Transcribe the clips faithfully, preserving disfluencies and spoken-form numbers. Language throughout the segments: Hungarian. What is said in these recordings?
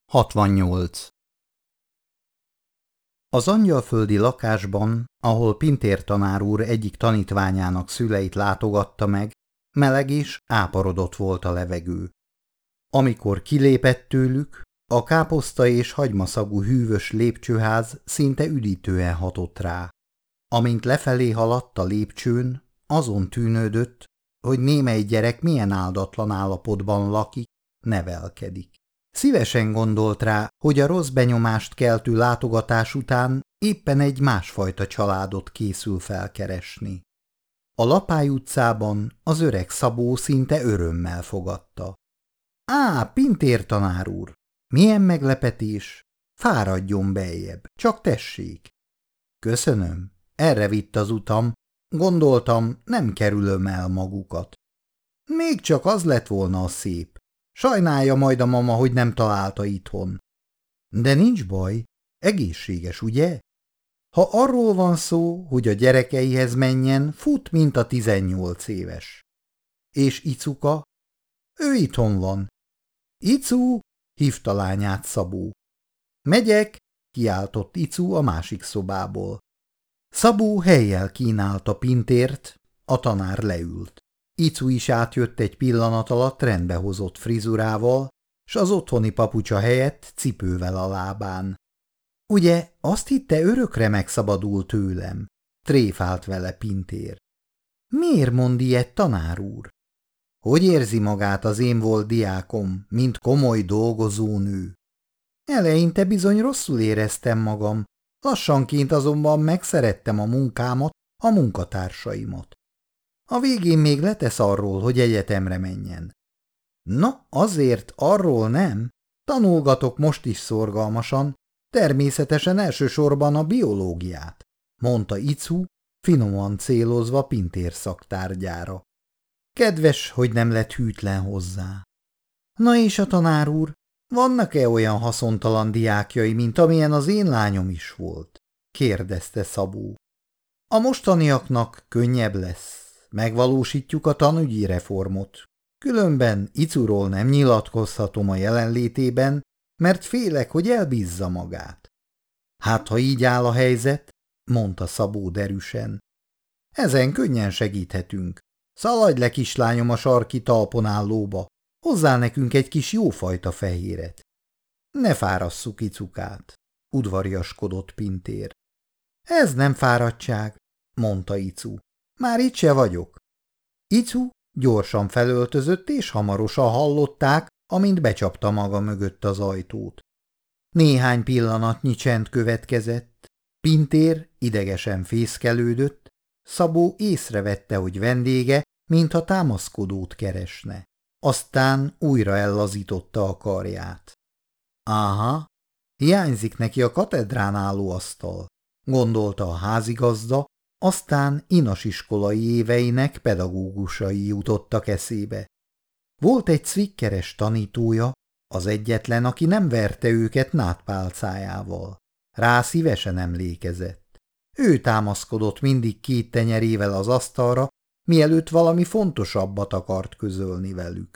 hatvannyolc. Az angyalföldi lakásban, ahol Pintér tanár úr egyik tanítványának szüleit látogatta meg, meleg és áporodott volt a levegő. Amikor kilépett tőlük, a káposzta és hagymaszagú hűvös lépcsőház szinte üdítően hatott rá. Amint lefelé haladt a lépcsőn, azon tűnődött, hogy némely gyerek milyen áldatlan állapotban lakik, nevelkedik. Szívesen gondolt rá, hogy a rossz benyomást keltő látogatás után éppen egy másfajta családot készül felkeresni. A Lapály utcában az öreg Szabó szinte örömmel fogadta. Á, Pintér tanár úr! Milyen meglepetés! Fáradjon beljebb, csak tessék! Köszönöm, erre vitt az utam, gondoltam, nem kerülöm el magukat. Még csak az lett volna a szép. Sajnálja majd a mama, hogy nem találta itthon. De nincs baj, egészséges, ugye? Ha arról van szó, hogy a gyerekeihez menjen, fut, mint a tizennyolc éves. És Icuka? Ő itthon van. Icu, hívta lányát Szabó. Megyek, kiáltott Icu a másik szobából. Szabó helyjel kínálta Pintért, a tanár leült. Icu is átjött egy pillanat alatt rendbehozott frizurával, s az otthoni papucsa helyett cipővel a lábán. Ugye azt hitte, örökre megszabadul tőlem? Tréfált vele Pintér. Miért mond ilyet, tanár úr? Hogy érzi magát az én volt diákom, mint komoly dolgozónő? Eleinte bizony rosszul éreztem magam, lassanként azonban megszerettem a munkámat, a munkatársaimat. A végén még letesz arról, hogy egyetemre menjen. Na, azért arról nem. Tanulgatok most is szorgalmasan, természetesen elsősorban a biológiát, mondta Icu, finoman célozva Pintér szaktárgyára. Kedves, hogy nem lett hűtlen hozzá. Na és a tanár úr, vannak-e olyan haszontalan diákjai, mint amilyen az én lányom is volt? Kérdezte Szabó. A mostaniaknak könnyebb lesz. Megvalósítjuk a tanügyi reformot. Különben Icuról nem nyilatkozhatom a jelenlétében, mert félek, hogy elbízza magát. Hát, ha így áll a helyzet, mondta Szabó derűsen. Ezen könnyen segíthetünk. Szaladj le, kislányom, a sarki talpon állóba. Hozzá nekünk egy kis jófajta fehéret. Ne fárasszuk Icukát, udvariaskodott Pintér. Ez nem fáradtság, mondta Icu. Már itt se vagyok. Icu gyorsan felöltözött, és hamarosan hallották, amint becsapta maga mögött az ajtót. Néhány pillanatnyi csend következett. Pintér idegesen fészkelődött, Szabó észrevette, hogy vendége, mintha támaszkodót keresne. Aztán újra ellazította a karját. Áha, hiányzik neki a katedrán álló asztal, gondolta a házigazda, aztán inasiskolai éveinek pedagógusai jutottak eszébe. Volt egy cvikkeres tanítója, az egyetlen, aki nem verte őket nádpálcájával. Rá szívesen emlékezett. Ő támaszkodott mindig két tenyerével az asztalra, mielőtt valami fontosabbat akart közölni velük.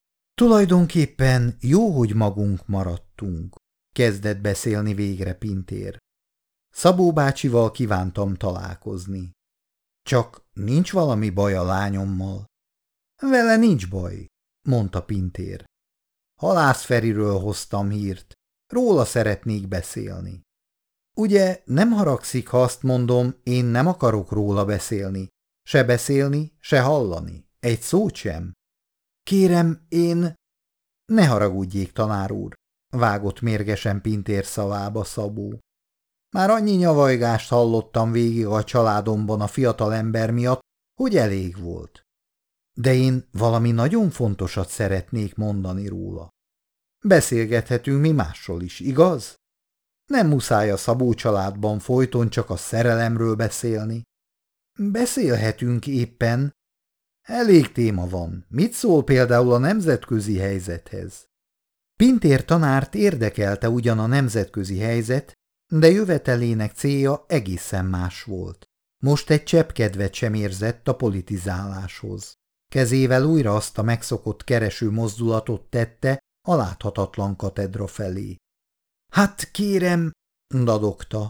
Tulajdonképpen jó, hogy magunk maradtunk, kezdett beszélni végre Pintér. Szabó bácsival kívántam találkozni. Csak nincs valami baj a lányommal? Vele nincs baj, mondta Pintér. Halász Feriről hoztam hírt, róla szeretnék beszélni. Ugye nem haragszik, ha azt mondom, én nem akarok róla beszélni, se beszélni, se hallani, egy szót sem. Kérem, én... Ne haragudjék, tanár úr, vágott mérgesen Pintér szavába Szabó. Már annyi nyavajgást hallottam végig a családomban a fiatal ember miatt, hogy elég volt. De én valami nagyon fontosat szeretnék mondani róla. Beszélgethetünk mi másról is, igaz? Nem muszáj a Szabó családban folyton csak a szerelemről beszélni. Beszélhetünk éppen. Elég téma van. Mit szól például a nemzetközi helyzethez? Pintér tanárt érdekelte ugyan a nemzetközi helyzet, de jövetelének célja egészen más volt. Most egy csepp kedvet sem érzett a politizáláshoz. Kezével újra azt a megszokott kereső mozdulatot tette a láthatatlan katedra felé. Hát kérem, dadogta.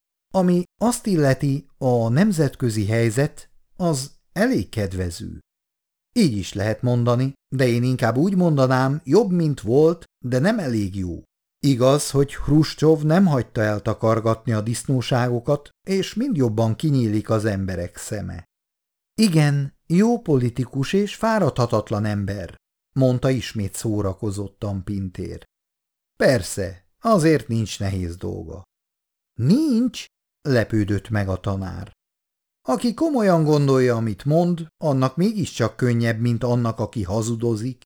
Ami azt illeti, a nemzetközi helyzet, az elég kedvező. Így is lehet mondani, de én inkább úgy mondanám, jobb, mint volt, de nem elég jó. Igaz, hogy Hruscsov nem hagyta eltakargatni a disznóságokat, és mind jobban kinyílik az emberek szeme. Igen, jó politikus és fáradhatatlan ember, mondta ismét szórakozottan Pintér. Persze, azért nincs nehéz dolga. Nincs? Lepődött meg a tanár. Aki komolyan gondolja, amit mond, annak mégiscsak könnyebb, mint annak, aki hazudozik.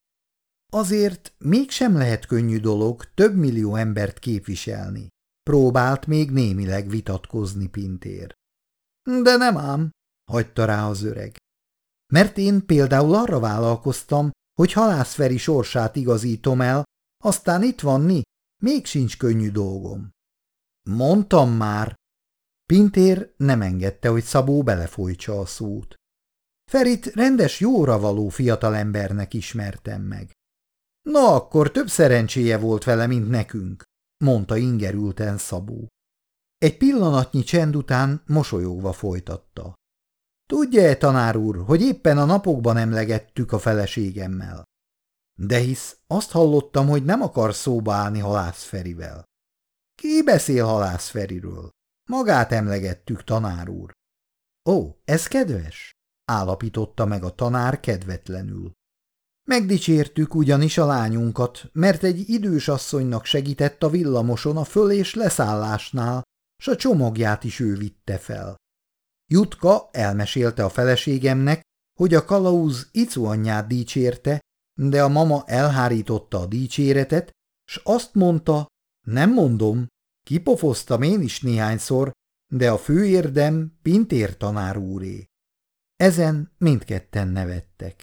Azért mégsem lehet könnyű dolog több millió embert képviselni. Próbált még némileg vitatkozni Pintér. De nem ám, hagyta rá az öreg. Mert én például arra vállalkoztam, hogy Halász Feri sorsát igazítom el, aztán itt van ni, még sincs könnyű dolgom. Mondtam már. Pintér nem engedte, hogy Szabó belefolytsa a szót. Ferit rendes jóra való fiatalembernek ismertem meg. Na, akkor több szerencséje volt vele, mint nekünk, mondta ingerülten Szabó. Egy pillanatnyi csend után mosolyogva folytatta. Tudja-e, tanár úr, hogy éppen a napokban emlegettük a feleségemmel? De hisz azt hallottam, hogy nem akar szóba állni Halász Ferivel. Ki beszél Halász Feriről? Magát emlegettük, tanár úr. Ó, ez kedves? Állapította meg a tanár kedvetlenül. Megdicsértük ugyanis a lányunkat, mert egy idős asszonynak segített a villamoson a föl- és leszállásnál, s a csomagját is ő vitte fel. Jutka elmesélte a feleségemnek, hogy a kalauz Icu anyját dicsérte, de a mama elhárította a dicséretet, s azt mondta, nem mondom, kipofoztam én is néhányszor, de a fő érdem Pintér tanár úré. Ezen mindketten nevettek.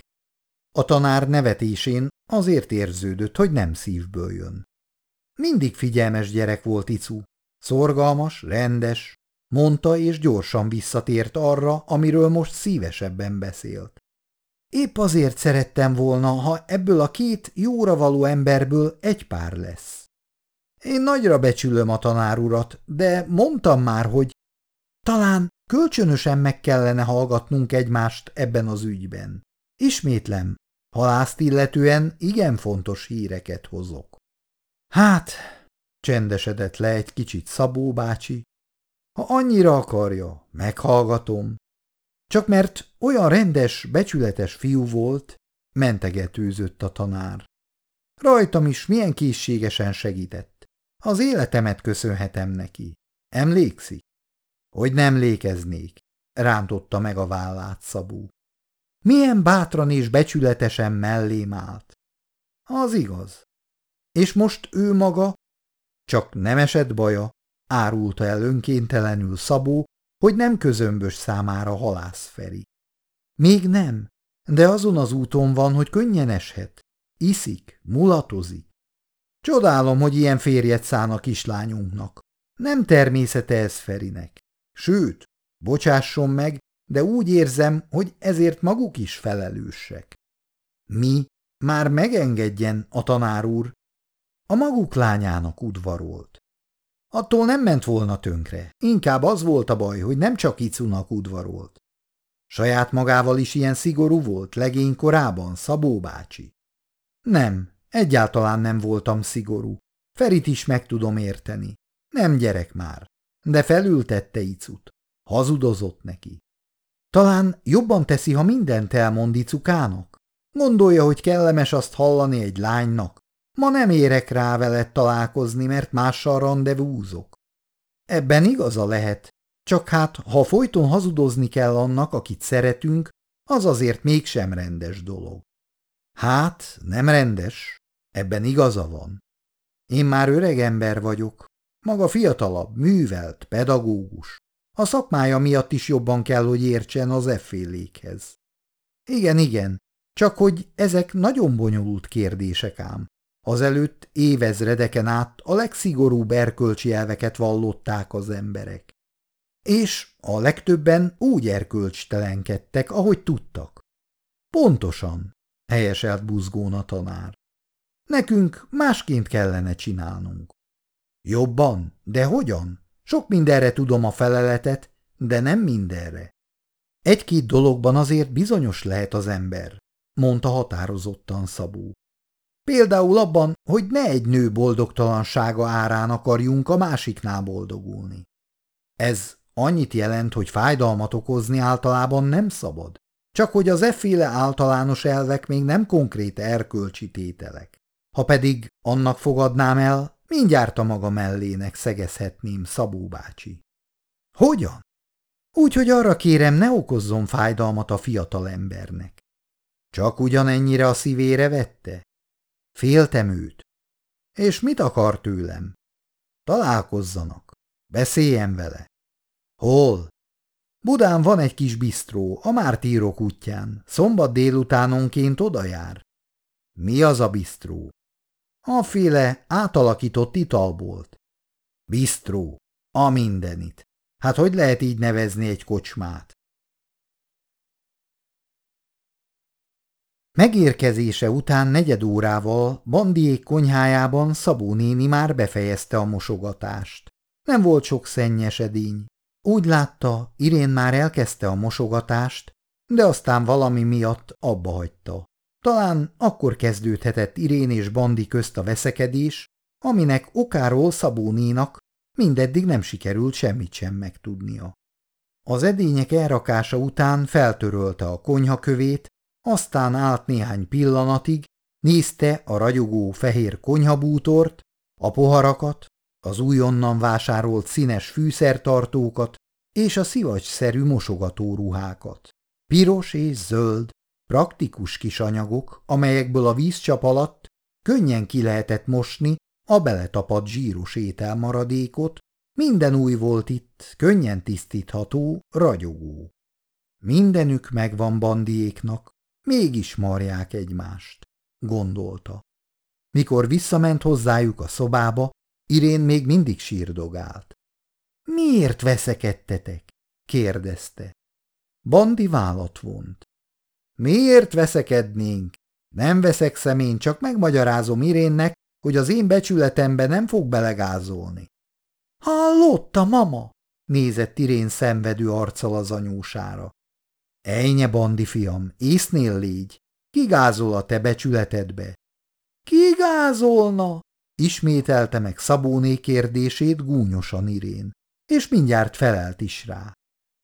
A tanár nevetésén azért érződött, hogy nem szívből jön. Mindig figyelmes gyerek volt Icu, szorgalmas, rendes, mondta és gyorsan visszatért arra, amiről most szívesebben beszélt. Épp azért szerettem volna, ha ebből a két jóra való emberből egy pár lesz. Én nagyra becsülöm a tanár urat, de mondtam már, hogy talán kölcsönösen meg kellene hallgatnunk egymást ebben az ügyben. Ismétlem, Halászt illetően igen fontos híreket hozok. Hát, csendesedett le egy kicsit Szabó bácsi, ha annyira akarja, meghallgatom. Csak mert olyan rendes, becsületes fiú volt, mentegetőzött a tanár. Rajtam is milyen készségesen segített. Az életemet köszönhetem neki. Emlékszik? Hogy nem lékeznék, rántotta meg a vállát Szabó. Milyen bátran és becsületesen mellém állt. Az igaz. És most ő maga, csak nem esett baja, árulta el önkéntelenül Szabó, hogy nem közömbös számára Halász Feri. Még nem, de azon az úton van, hogy könnyen eshet. Iszik, mulatozik. Csodálom, hogy ilyen férjet szán a kislányunknak. Nem természete ez Ferinek. Sőt, bocsásson meg, de úgy érzem, hogy ezért maguk is felelősek. Mi? Már megengedjen a tanár úr. A maguk lányának udvarolt. Attól nem ment volna tönkre. Inkább az volt a baj, hogy nem csak Icunak udvarolt. Saját magával is ilyen szigorú volt legény korában, Szabó bácsi. Nem, egyáltalán nem voltam szigorú. Ferit is meg tudom érteni. Nem gyerek már, de felültette Icut. Hazudozott neki. Talán jobban teszi, ha mindent elmond Icukának. Gondolja, hogy kellemes azt hallani egy lánynak. Ma nem érek rá veled találkozni, mert mással randevúzok. Ebben igaza lehet, csak hát, ha folyton hazudozni kell annak, akit szeretünk, az azért mégsem rendes dolog. Hát, nem rendes, ebben igaza van. Én már öreg ember vagyok, maga fiatalabb, művelt, pedagógus. A szakmája miatt is jobban kell, hogy értsen az effélékhez. Igen, igen, csak hogy ezek nagyon bonyolult kérdések ám. Azelőtt évezredeken át a legszigorúbb erkölcsi elveket vallották az emberek. És a legtöbben úgy erkölcstelenkedtek, ahogy tudtak. Pontosan, helyeselt buzgón a tanár. Nekünk másként kellene csinálnunk. Jobban? De hogyan? Sok mindenre tudom a feleletet, de nem mindenre. Egy-két dologban azért bizonyos lehet az ember, mondta határozottan Szabó. Például abban, hogy ne egy nő boldogtalansága árán akarjunk a másiknál boldogulni. Ez annyit jelent, hogy fájdalmat okozni általában nem szabad, csak hogy az efféle általános elvek még nem konkrét erkölcsi tételek. Ha pedig annak fogadnám el, mindjárt a maga mellének szegezhetném, Szabó bácsi. Hogyan? Úgy, hogy arra kérem, ne okozzon fájdalmat a fiatal embernek. Csak ugyanennyire a szívére vette? Féltem őt. És mit akar tőlem? Találkozzanak. Beszéljen vele. Hol? Budán van egy kis bisztró, a Mártírok útján. Szombat délutánonként oda jár. Mi az a bisztró? Aféle átalakított italbolt. Bisztró. A mindenit. Hát hogy lehet így nevezni egy kocsmát? Megérkezése után negyed órával Bandiék konyhájában Szabó néni már befejezte a mosogatást. Nem volt sok szennyes edény. Úgy látta, Irén már elkezdte a mosogatást, de aztán valami miatt abbahagyta. Talán akkor kezdődhetett Irén és Bandi közt a veszekedés, aminek okáról Szabó nénak mindeddig nem sikerült semmit sem megtudnia. Az edények elrakása után feltörölte a konyhakövét, aztán állt néhány pillanatig, nézte a ragyogó fehér konyhabútort, a poharakat, az újonnan vásárolt színes fűszertartókat és a szivacsszerű mosogatóruhákat. Piros és zöld, praktikus kis anyagok, amelyekből a vízcsap alatt könnyen ki lehetett mosni a beletapadt zsíros ételmaradékot, minden új volt itt, könnyen tisztítható, ragyogó. Mindenük megvan Bandiéknak, mégis marják egymást, gondolta. Mikor visszament hozzájuk a szobába, Irén még mindig sírdogált. Miért veszekedtetek? kérdezte. Bandi vállat vont. Miért veszekednénk? Nem veszekszem én, csak megmagyarázom Irénnek, hogy az én becsületembe nem fog belegázolni. Hallotta, mama? Nézett Irén szenvedő arccal az anyósára. Ejnye, Bandi fiam, észnél légy, ki gázol a te becsületedbe? Ki gázolna? Ismételte meg Szabóné kérdését gúnyosan Irén, és mindjárt felelt is rá.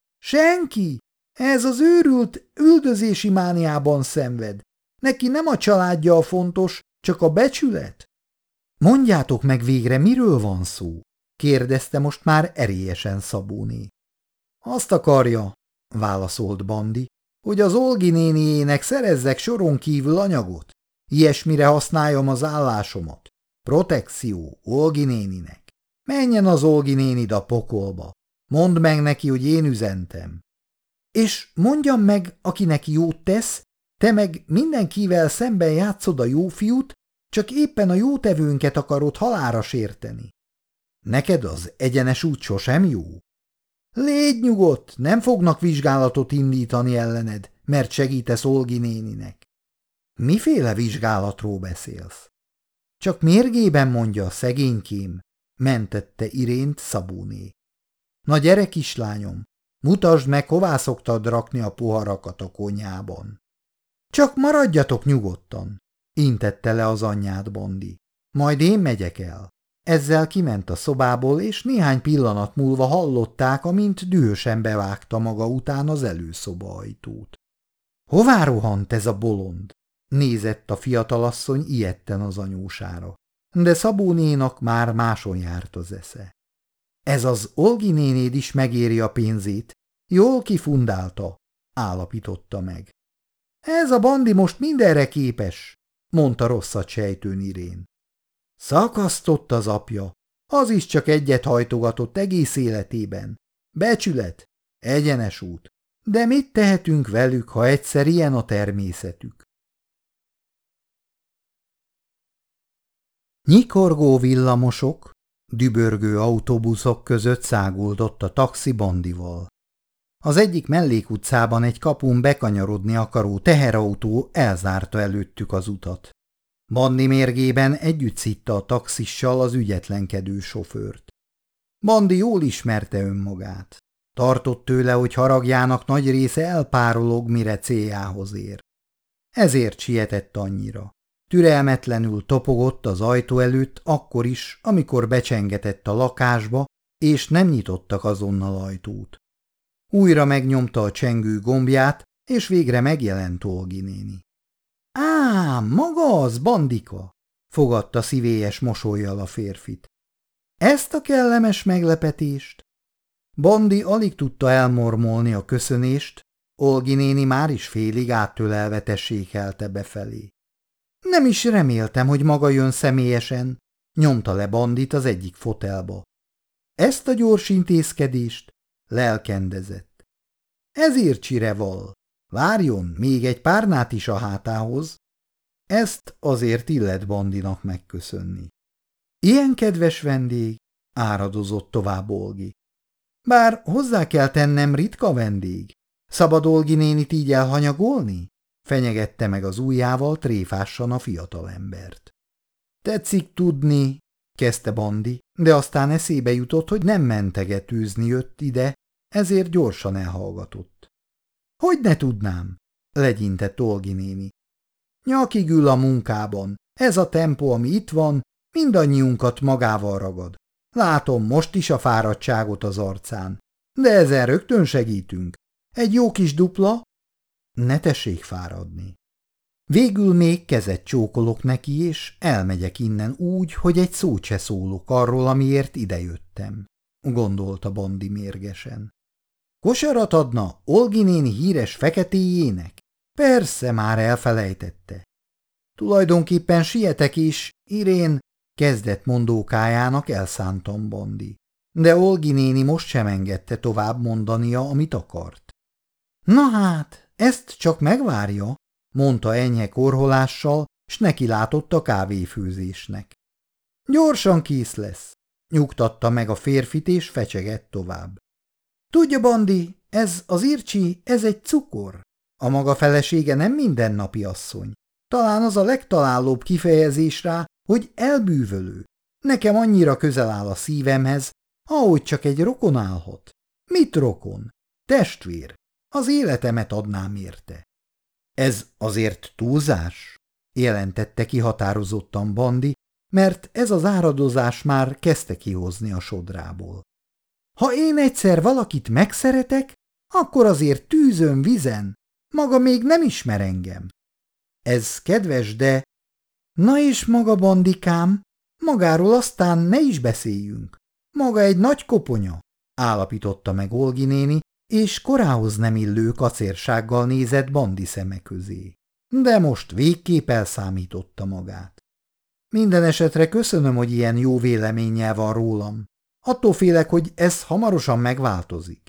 Senki! Ez az őrült üldözési mániában szenved. Neki nem a családja a fontos, csak a becsület. Mondjátok meg végre, miről van szó? kérdezte most már erélyesen Szabóné. Azt akarja, válaszolt Bandi, hogy az Olgi néniének szerezzek soron kívül anyagot. Ilyesmire használjam az állásomat. Protekció Olgi néninek. Menjen az Olgi nénid a pokolba. Mondd meg neki, hogy én üzentem. És mondjam meg, akinek jót tesz, te meg mindenkivel szemben játszod a jó fiút, csak éppen a jótevőnket akarod halálra sérteni. Neked az egyenes út sosem jó? Légy nyugodt, nem fognak vizsgálatot indítani ellened, mert segítesz Olgi néninek. Miféle vizsgálatról beszélsz? Csak mérgében mondja, szegénykém, mentette Irént Szabóné. Na gyere, kislányom, mutasd meg, hová szoktad rakni a poharakat a konyhában. Csak maradjatok nyugodtan, intette le az anyját Bandi. Majd én megyek el. Ezzel kiment a szobából, és néhány pillanat múlva hallották, amint dühösen bevágta maga után az előszoba ajtót. Hová rohant ez a bolond? Nézett a fiatalasszony ijedten az anyósára, de Szabónénak már máson járt az esze. Ez az Olgi nénéd is megéri a pénzét, jól kifundálta, állapította meg. Ez a Bandi most mindenre képes, mondta rosszat sejtőn Irén. Szakasztott az apja, az is csak egyet hajtogatott egész életében. Becsület, egyenes út, de mit tehetünk velük, ha egyszer ilyen a természetük? Nyikorgó villamosok, dübörgő autóbuszok között száguldott a taxi Bandival. Az egyik mellékutcában egy kapun bekanyarodni akaró teherautó elzárta előttük az utat. Bandi mérgében együtt szitta a taxissal az ügyetlenkedő sofőrt. Bandi jól ismerte önmagát. Tartott tőle, hogy haragjának nagy része elpárolog, mire céljához ér. Ezért sietett annyira. Türelmetlenül topogott az ajtó előtt akkor is, amikor becsengetett a lakásba, és nem nyitottak azonnal ajtót. Újra megnyomta a csengő gombját, és végre megjelent Olgi néni. Á, maga az, Bandika! Fogadta szívélyes mosollyal a férfit. Ezt a kellemes meglepetést? Bandi alig tudta elmormolni a köszönést, Olgi néni már is félig áttölelve tessékelte befelé. Nem is reméltem, hogy maga jön személyesen, nyomta le Bandit az egyik fotelba. Ezt a gyors intézkedést lelkendezett. Ezért Csireval. Várjon még egy párnát is a hátához. Ezt azért illet Bandinak megköszönni. Ilyen kedves vendég, áradozott tovább Olgi. Bár hozzá kell tennem, ritka vendég. Szabad Olgi nénit így elhanyagolni? Fenyegette meg az ujjával tréfássan a fiatalembert. Tetszik tudni, kezdte Bandi, de aztán eszébe jutott, hogy nem mentegetőzni jött ide, ezért gyorsan elhallgatott. Hogy ne tudnám? Legyintett Olgi néni. Nyakig ül a munkában, ez a tempó, ami itt van, mindannyiunkat magával ragad. Látom most is a fáradtságot az arcán, de ezen rögtön segítünk. Egy jó kis dupla? Ne tessék fáradni. Végül még kezet csókolok neki, és elmegyek innen úgy, hogy egy szót se szólok arról, amiért idejöttem, gondolta Bandi mérgesen. Kosarat adna Olgi néni híres feketéjének? Persze, már elfelejtette. Tulajdonképpen sietek is, Irén, kezdett mondókájának elszántam Bandi, de Olgi néni most sem engedte tovább mondania, amit akart. Na hát, ezt csak megvárja, mondta enyhe korholással, s nekilátott a kávéfőzésnek. Gyorsan kész lesz, nyugtatta meg a férfit, és fecsegett tovább. Tudja, Bandi, ez az Ircsi, ez egy cukor. A maga felesége nem mindennapi asszony. Talán az a legtalálóbb kifejezés rá, hogy elbűvölő. Nekem annyira közel áll a szívemhez, ahogy csak egy rokon állhat. Mit rokon? Testvér. Az életemet adnám érte. Ez azért túlzás? Jelentette ki határozottan Bandi, mert ez az áradozás már kezdte kihozni a sodrából. Ha én egyszer valakit megszeretek, akkor azért tűzön, vizen, maga még nem ismer engem. Ez kedves, de... Na és maga, Bandikám, magáról aztán ne is beszéljünk. Maga egy nagy koponya, állapította meg Olgi néni, és korához nem illő kacérsággal nézett Bandi szeme közé. De most végképp elszámította magát. Minden esetre köszönöm, hogy ilyen jó véleménnyel van rólam. Attól félek, hogy ez hamarosan megváltozik.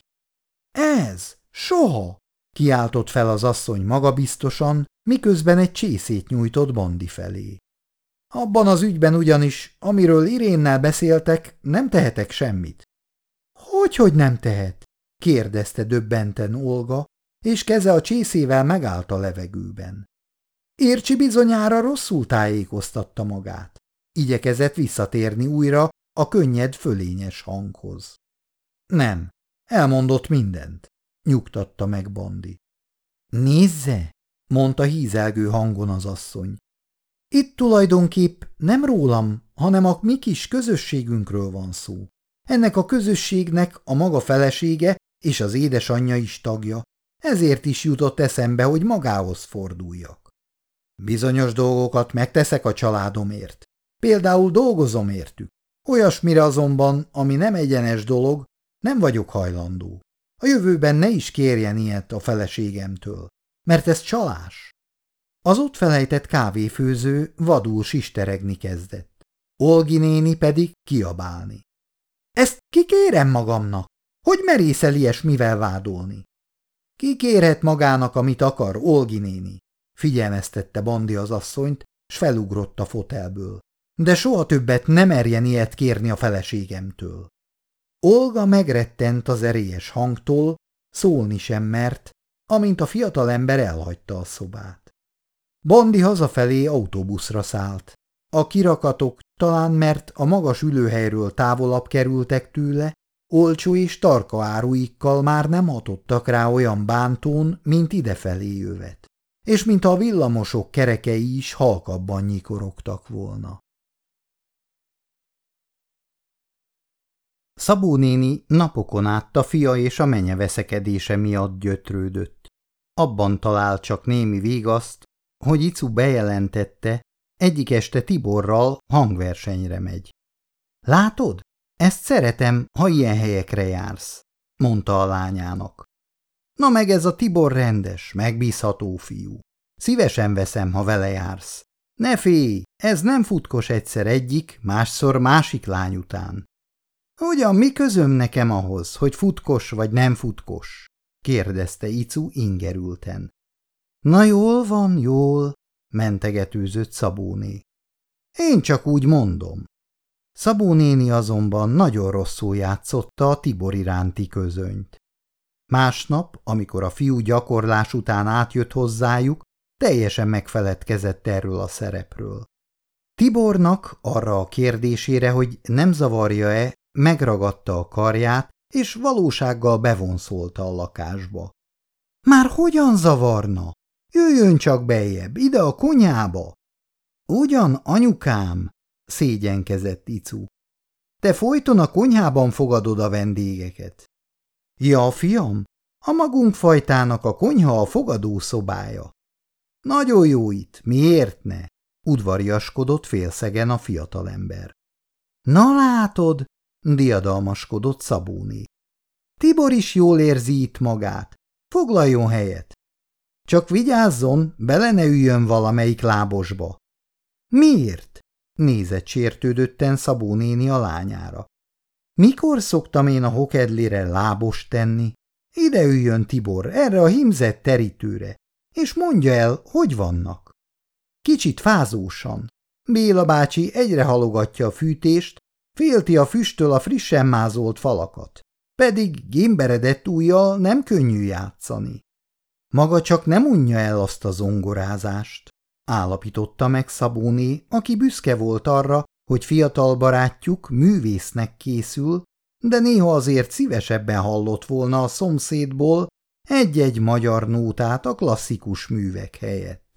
Ez? Soha! Kiáltott fel az asszony magabiztosan, miközben egy csészét nyújtott Bandi felé. Abban az ügyben ugyanis, amiről Irénnel beszéltek, nem tehetek semmit. Hogyhogy nem tehet? Kérdezte döbbenten Olga, és keze a csészével megállt a levegőben. Ircsi bizonyára rosszul tájékoztatta magát. Igyekezett visszatérni újra a könnyed, fölényes hanghoz. Nem, elmondott mindent, nyugtatta meg Bandi. Nézze, mondta hízelgő hangon az asszony. Itt tulajdonképp nem rólam, hanem a mi kis közösségünkről van szó. Ennek a közösségnek a maga felesége és az édesanyja is tagja, ezért is jutott eszembe, hogy magához forduljak. Bizonyos dolgokat megteszek a családomért. Például dolgozom értük. Olyasmire azonban, ami nem egyenes dolog, nem vagyok hajlandó. A jövőben ne is kérjen ilyet a feleségemtől, mert ez csalás. Az ott felejtett kávéfőző vadul sisteregni kezdett. Olgi néni pedig kiabálni. Ezt kikérem magamnak? Hogy merészel ilyesmivel vádolni? Kikérhet magának, amit akar, Olgi néni, figyelmeztette Bandi az asszonyt, s felugrott a fotelből. De soha többet nem merjen ilyet kérni a feleségemtől. Olga megrettent az erélyes hangtól, szólni sem mert, amint a fiatalember elhagyta a szobát. Bandi hazafelé autóbuszra szállt. A kirakatok, talán mert a magas ülőhelyről távolabb kerültek tőle, olcsó és tarka áruikkal már nem hatottak rá olyan bántón, mint idefelé jövet, és mint a villamosok kerekei is halkabban nyikorogtak volna. Szabó néni napokon át a fia és a menye veszekedése miatt gyötrődött. Abban talált csak némi vigaszt, hogy Icu bejelentette, egyik este Tiborral hangversenyre megy. Látod? Ezt szeretem, ha ilyen helyekre jársz, mondta a lányának. Na meg ez a Tibor rendes, megbízható fiú. Szívesen veszem, ha vele jársz. Ne félj, ez nem futkos egyszer egyik, másszor másik lány után. Ugyan mi közöm nekem ahhoz, hogy futkos vagy nem futkos? Kérdezte Icu ingerülten. Na jól van, jól, mentegetőzött Szabóné. Én csak úgy mondom. Szabó néni azonban nagyon rosszul játszotta a Tibor iránti közönyt. Másnap, amikor a fiú gyakorlás után átjött hozzájuk, teljesen megfeledkezett erről a szerepről. Tibornak arra a kérdésére, hogy nem zavarja-e, megragadta a karját, és valósággal bevonszolta a lakásba. Már hogyan zavarna? Jöjjön csak beljebb, ide a konyhába! Ugyan, anyukám, szégyenkezett Icu. Te folyton a konyhában fogadod a vendégeket. Ja, fiam, a magunk fajtának a konyha a fogadószobája. Nagyon jó itt, miért ne? Udvariaskodott félszegen a fiatalember. Na látod, diadalmaskodott Szabóné. Tibor is jól érzi itt magát. Foglaljon helyet. Csak vigyázzon, bele ne üljön valamelyik lábosba. Miért? Nézett sértődötten Szabó néni a lányára. Mikor szoktam én a hokedlire lábos tenni? Ide üljön Tibor, erre a hímzett terítőre, és mondja el, hogy vannak. Kicsit fázósan. Béla bácsi egyre halogatja a fűtést, félti a füsttől a frissen mázolt falakat, pedig gémberedett ujjal nem könnyű játszani. Maga csak nem unja el azt a zongorázást, állapította meg Szabóné, aki büszke volt arra, hogy fiatal barátjuk művésznek készül, de néha azért szívesebben hallott volna a szomszédból egy-egy magyar nótát a klasszikus művek helyett.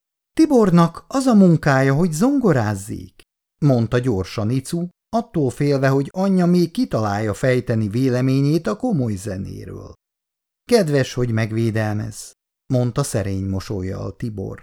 Tibornak az a munkája, hogy zongorázzék, mondta gyorsan Icu, attól félve, hogy anyja még kitalálja fejteni véleményét a komoly zenéről. Kedves, hogy megvédelmez, mondta szerény mosollyal Tibor.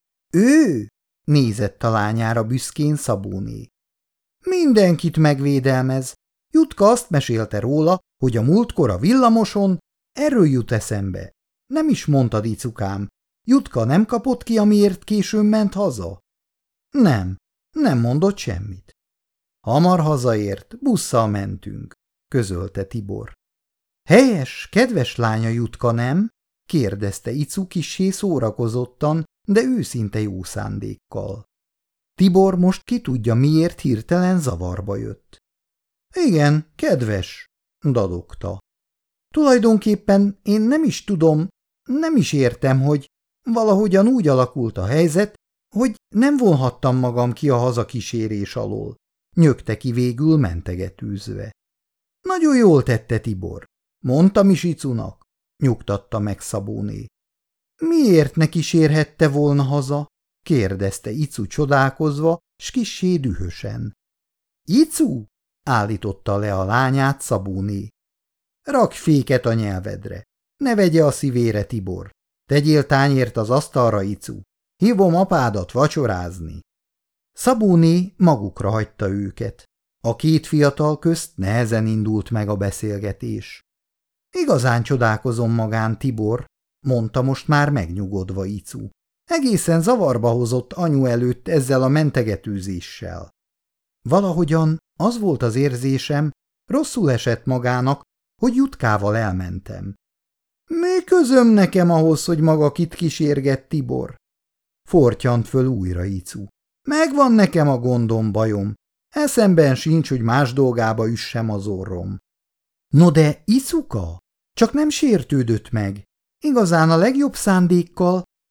Ő? Nézett a lányára büszkén Szabóné. Mindenkit megvédelmez. Jutka azt mesélte róla, hogy a múltkor a villamoson, erről jut eszembe. Nem is mondtad, Icukám, Jutka nem kapott ki, amiért későn ment haza? Nem, nem mondott semmit. Hamar hazaért, busszal mentünk, közölte Tibor. Helyes, kedves lánya Jutka, nem? Kérdezte Icu kissé szórakozottan, de őszinte jó szándékkal. Tibor most ki tudja, miért hirtelen zavarba jött. Igen, kedves, dadogta. Tulajdonképpen én nem is tudom, nem is értem, hogy valahogyan úgy alakult a helyzet, hogy nem vonhattam magam ki a hazakísérés alól, nyögte ki végül mentegetőzve. Nagyon jól tette Tibor, mondtam is Icunak, nyugtatta meg Szabóné. Miért ne kísérhette volna haza? Kérdezte Icu csodálkozva, s kissé dühösen. Icu? Állította le a lányát Szabóné. Rakj féket a nyelvedre, ne vegye a szívére, Tibor. Tegyél tányért az asztalra, Icu. Hívom apádat vacsorázni. Szabóné magukra hagyta őket. A két fiatal közt nehezen indult meg a beszélgetés. Igazán csodálkozom magán, Tibor, mondta most már megnyugodva Icu. Egészen zavarba hozott anyu előtt ezzel a mentegetőzéssel. Valahogyan az volt az érzésem, rosszul esett magának, hogy Jutkával elmentem. Mi közöm nekem ahhoz, hogy maga kit kísérget, Tibor? Fortyant föl újra Icu. Megvan nekem a gondom, bajom. Eszemben sincs, hogy más dolgába üssem az orrom. No de, Icuka, csak nem sértődött meg. Igazán a legjobb szándékkal.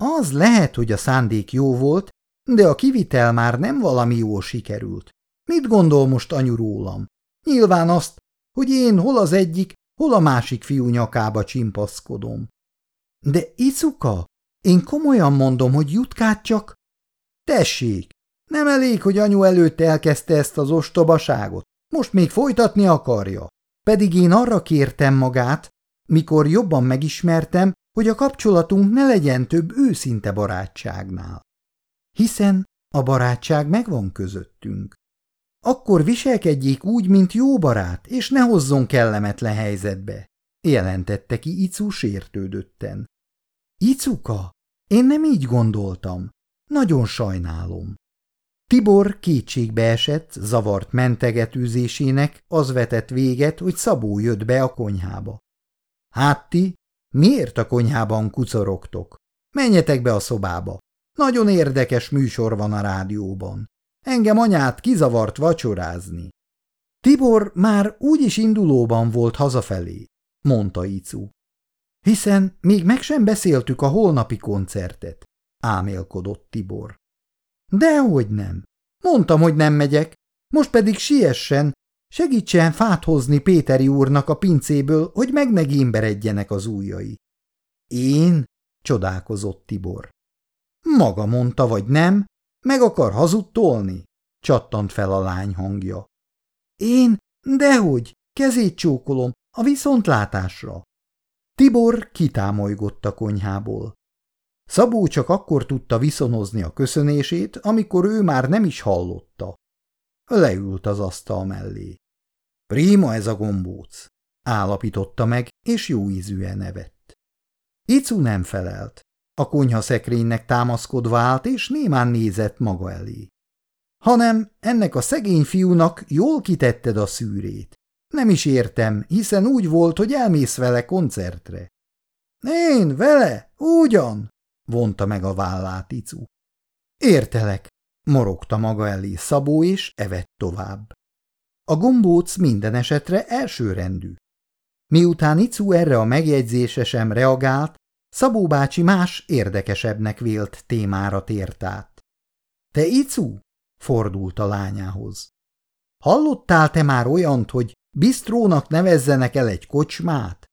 Az lehet, hogy a szándék jó volt, de a kivitel már nem valami jól sikerült. Mit gondol most anyu rólam? Nyilván azt, hogy én hol az egyik, hol a másik fiú nyakába csimpaszkodom. De Icuka, én komolyan mondom, hogy Jutkát csak... Tessék, nem elég, hogy anyu előtt elkezdte ezt az ostobaságot, most még folytatni akarja. Pedig én arra kértem magát, mikor jobban megismertem, hogy a kapcsolatunk ne legyen több őszinte barátságnál. Hiszen a barátság megvan közöttünk. Akkor viselkedjék úgy, mint jó barát, és ne hozzon kellemetlen helyzetbe, jelentette ki Icu sértődötten. Icuka, én nem így gondoltam. Nagyon sajnálom. Tibor kétségbe esett, zavart mentegetőzésének az vetett véget, hogy Szabó jött be a konyhába. Hát ti, miért a konyhában kucorogtok? Menjetek be a szobába. Nagyon érdekes műsor van a rádióban. Engem anyát kizavart vacsorázni. Tibor már úgyis indulóban volt hazafelé, mondta Icu. Hiszen még meg sem beszéltük a holnapi koncertet, ámélkodott Tibor. Dehogy nem. Mondtam, hogy nem megyek, most pedig siessen, segítsen fát hozni Péteri úrnak a pincéből, hogy meg ne gémberedjenek az ujjai. Én? Csodálkozott Tibor. Maga mondta, vagy nem? Meg akar hazudtolni? Csattant fel a lány hangja. Én? Dehogy, kezét csókolom, a viszontlátásra. Tibor kitámolygott a konyhából. Szabó csak akkor tudta viszonozni a köszönését, amikor ő már nem is hallotta. Leült az asztal mellé. Prima ez a gombóc, állapította meg, és jóízűen nevett. Icu nem felelt. A konyhaszekrénynek támaszkodva állt, és némán nézett maga elé. Hanem ennek a szegény fiúnak jól kitetted a szűrét. Nem is értem, hiszen úgy volt, hogy elmész vele koncertre. Én vele? Ugyan? Vonta meg a vállát Icu. Értelek, morogta maga elé Szabó, és evett tovább. A gombóc minden esetre elsőrendű. Miután Icu erre a megjegyzése sem reagált, Szabó bácsi más érdekesebbnek vélt témára tért át. Te Icu? Fordult a lányához. Hallottál te már olyant, hogy bistrónak nevezzenek el egy kocsmát?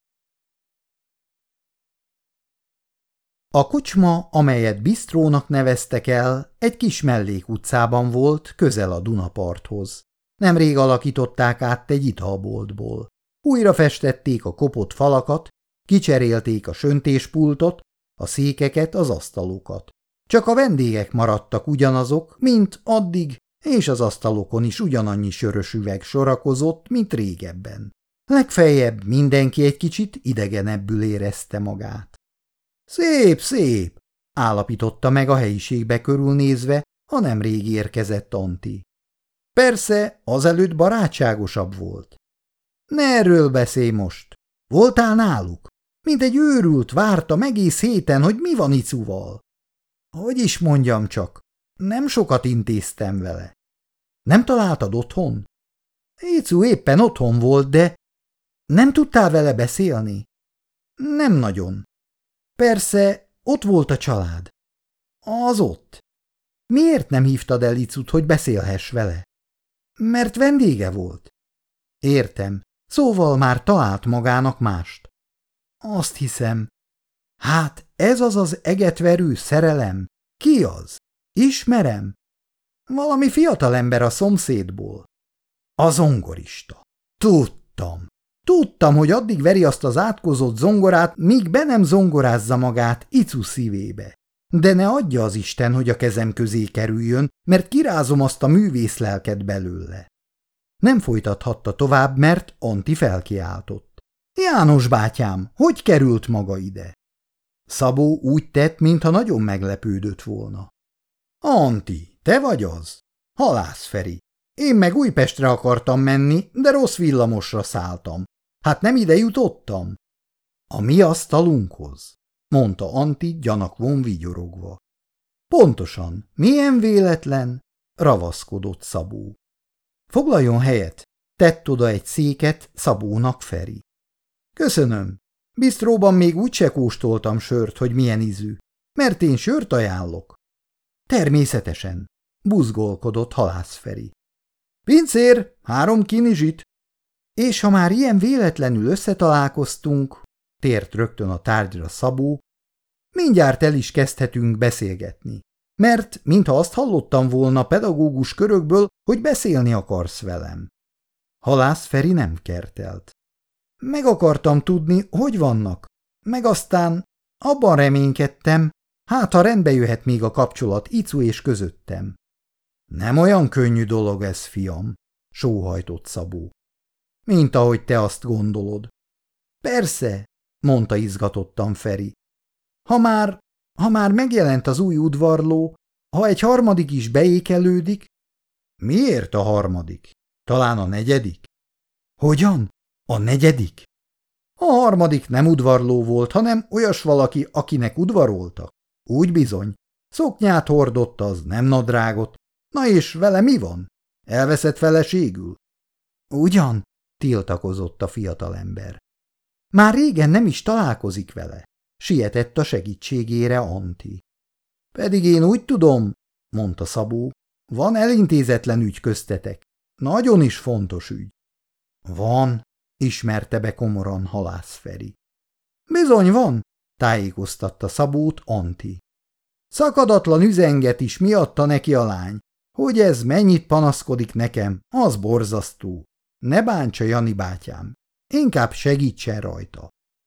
A kocsma, amelyet bistrónak neveztek el, egy kis mellékutcában volt, közel a Dunaparthoz. Nemrég alakították át egy italboltból. Újra festették a kopott falakat, kicserélték a söntéspultot, a székeket, az asztalokat. Csak a vendégek maradtak ugyanazok, mint addig, és az asztalokon is ugyanannyi sörös üveg sorakozott, mint régebben. Legfeljebb mindenki egy kicsit idegenebbül érezte magát. Szép, szép, állapította meg a helyiségbe körülnézve a nemrég érkezett Anti. Persze, azelőtt barátságosabb volt. Ne erről beszélj most. Voltál náluk? Mint egy őrült vártam egész héten, hogy mi van Icuval. Hogy is mondjam csak, nem sokat intéztem vele. Nem találtad otthon? Icu éppen otthon volt, de... Nem tudtál vele beszélni? Nem nagyon. Persze, ott volt a család. Az ott. Miért nem hívtad el Icut, hogy beszélhess vele? Mert vendége volt. Értem, szóval már talált magának mást. Azt hiszem. Hát ez az az egetverő szerelem. Ki az? Ismerem. Valami fiatalember a szomszédból. A zongorista. Tudtam. Tudtam, hogy addig veri azt az átkozott zongorát, míg be nem zongorázza magát Icu szívébe. De ne adja az Isten, hogy a kezem közé kerüljön, mert kirázom azt a művészlelket belőle. Nem folytathatta tovább, mert Anti felkiáltott. János bátyám, hogy került maga ide? Szabó úgy tett, mintha nagyon meglepődött volna. Anti, te vagy az? Halász Feri. Én meg Újpestre akartam menni, de rossz villamosra szálltam. Hát nem ide jutottam? A mi asztalunkhoz, mondta Anti gyanakvón vigyorogva. Pontosan, milyen véletlen, ravaszkodott Szabó. Foglaljon helyet, tett oda egy széket Szabónak Feri. Köszönöm, bistróban még úgyse kóstoltam sört, hogy milyen ízű. mert én sört ajánlok. Természetesen, buzgolkodott Halász Feri. Pincér, három kinizsit! És ha már ilyen véletlenül összetalálkoztunk, tért rögtön a tárgyra Szabó, mindjárt el is kezdhetünk beszélgetni, mert mintha azt hallottam volna pedagógus körökből, hogy beszélni akarsz velem. Halász Feri nem kertelt. Meg akartam tudni, hogy vannak, meg aztán abban reménykedtem, hát ha rendbe jöhet még a kapcsolat Icu és közöttem. Nem olyan könnyű dolog ez, fiam, sóhajtott Szabó. Mint ahogy te azt gondolod. Persze, mondta izgatottan Feri. Ha már, ha már megjelent az új udvarló, ha egy harmadik is beékelődik. Miért a harmadik? Talán a negyedik? Hogyan? A negyedik? A harmadik nem udvarló volt, hanem olyas valaki, akinek udvaroltak. Úgy bizony. Szoknyát hordott, az nem nadrágot. Na és vele mi van? Elveszett feleségül? Ugyan? Tiltakozott a fiatalember. Már régen nem is találkozik vele. Sietett a segítségére Antti. Pedig én úgy tudom, mondta Szabó, van elintézetlen ügy köztetek. Nagyon is fontos ügy. Van, ismerte be komoran Halász Feri. Bizony van, tájékoztatta Szabót Antti. Szakadatlan üzenget is miatta neki a lány. Hogy ez mennyit panaszkodik nekem, az borzasztó. Ne bántsa, Jani bátyám, inkább segítsen rajta.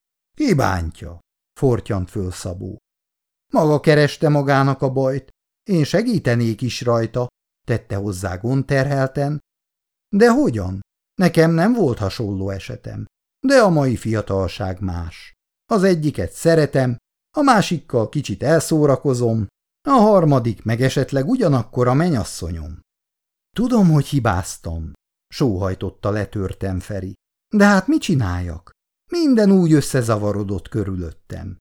Ki bántja? Fortyant föl Szabó. Maga kereste magának a bajt, én segítenék is rajta, tette hozzá gondterhelten. De hogyan? Nekem nem volt hasonló esetem, de a mai fiatalság más. Az egyiket szeretem, a másikkal kicsit elszórakozom, a harmadik meg esetleg ugyanakkor a menyasszonyom. Tudom, hogy hibáztam, sóhajtotta letörtem Feri. De hát mit csináljak? Minden úgy összezavarodott körülöttem.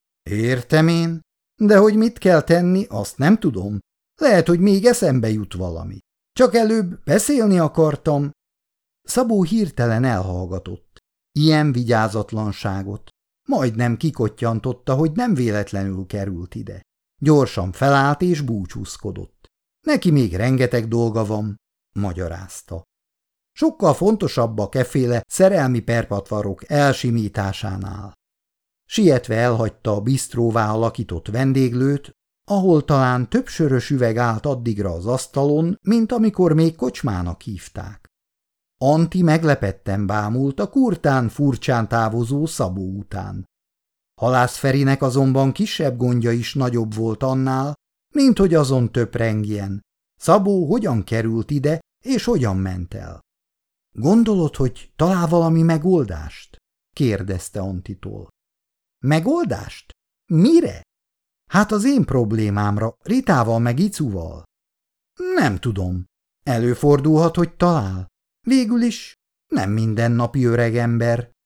Értem én, de hogy mit kell tenni, azt nem tudom. Lehet, hogy még eszembe jut valami. Csak előbb beszélni akartam. Szabó hirtelen elhallgatott. Ilyen vigyázatlanságot. Majdnem kikottyantotta, hogy nem véletlenül került ide. Gyorsan felállt és búcsúzkodott. Neki még rengeteg dolga van, magyarázta. Sokkal fontosabbak efféle szerelmi perpatvarok elsimításánál. Sietve elhagyta a bisztróvá alakított vendéglőt, ahol talán több sörös üveg állt addigra az asztalon, mint amikor még kocsmának hívták. Antti meglepetten bámult a kurtán furcsán távozó Szabó után. Halász Ferinek azonban kisebb gondja is nagyobb volt annál, mint hogy azon töprengjen. Szabó hogyan került ide, és hogyan ment el. Gondolod, hogy talál valami megoldást? Kérdezte Antitól. Megoldást? Mire? Hát az én problémámra, Ritával meg Icuval. Nem tudom. Előfordulhat, hogy talál. Végül is nem mindennapi öregember.